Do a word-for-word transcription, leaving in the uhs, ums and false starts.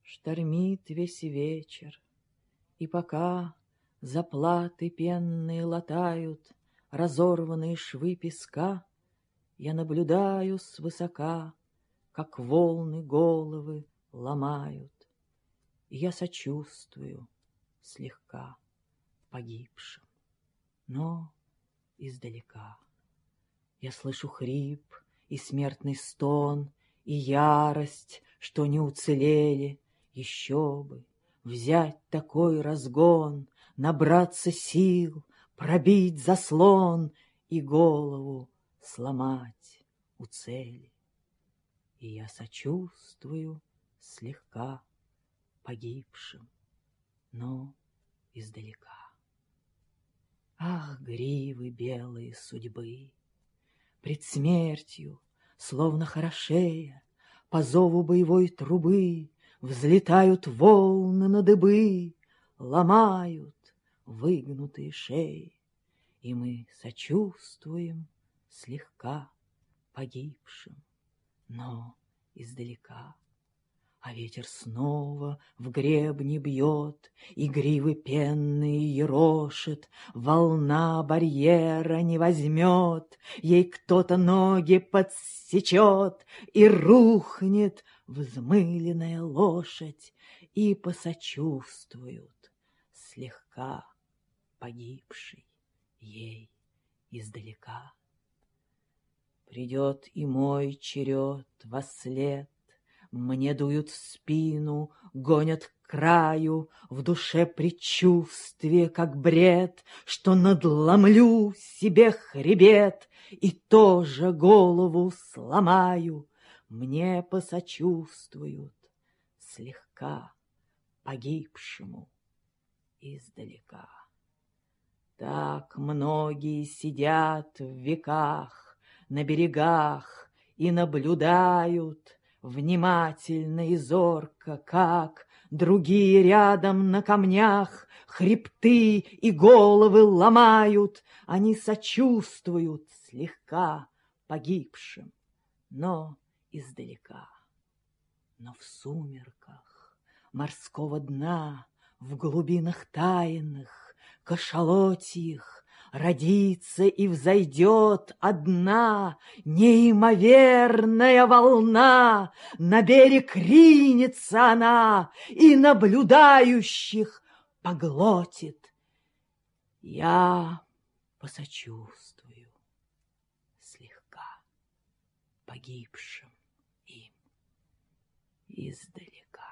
Штормит весь вечер, и пока заплаты пенные латают разорванные швы песка, я наблюдаю свысока, как волны головы ломают, и я сочувствую слегка погибшим, но издалека. Я слышу хрип и смертный стон, и ярость, что не уцелели. Еще бы взять такой разгон, набраться сил, пробить заслон и голову сломать у цели. И я сочувствую слегка погибшим, но издалека. Ах, гривы белые судьбы! Пред смертью, словно хорошея, по зову боевой трубы взлетают волны на дыбы, ломают выгнутые шеи, и мы сочувствуем слегка погибшим, но издалека. А ветер снова в гребни бьет, и гривы пенные ерошит, волна барьера не возьмет, ей кто-то ноги подсечет, и рухнет взмыленная лошадь, и посочувствуют слегка погибший ей издалека. Придет и мой черед вослед, мне дуют в спину, гонят к краю, в душе предчувствие, как бред, что надломлю себе хребет и тоже голову сломаю. Мне посочувствуют слегка погибшему издалека. Так многие сидят в веках на берегах и наблюдают внимательно и зорко, как другие рядом на камнях хребты и головы ломают. Они сочувствуют слегка погибшим, но издалека. Но в сумерках морского дна, в глубинах тайных, кашалотьих, родится и взойдет одна неимоверная волна, на берег ринется она и наблюдающих поглотит. Я посочувствую слегка погибшим им издалека.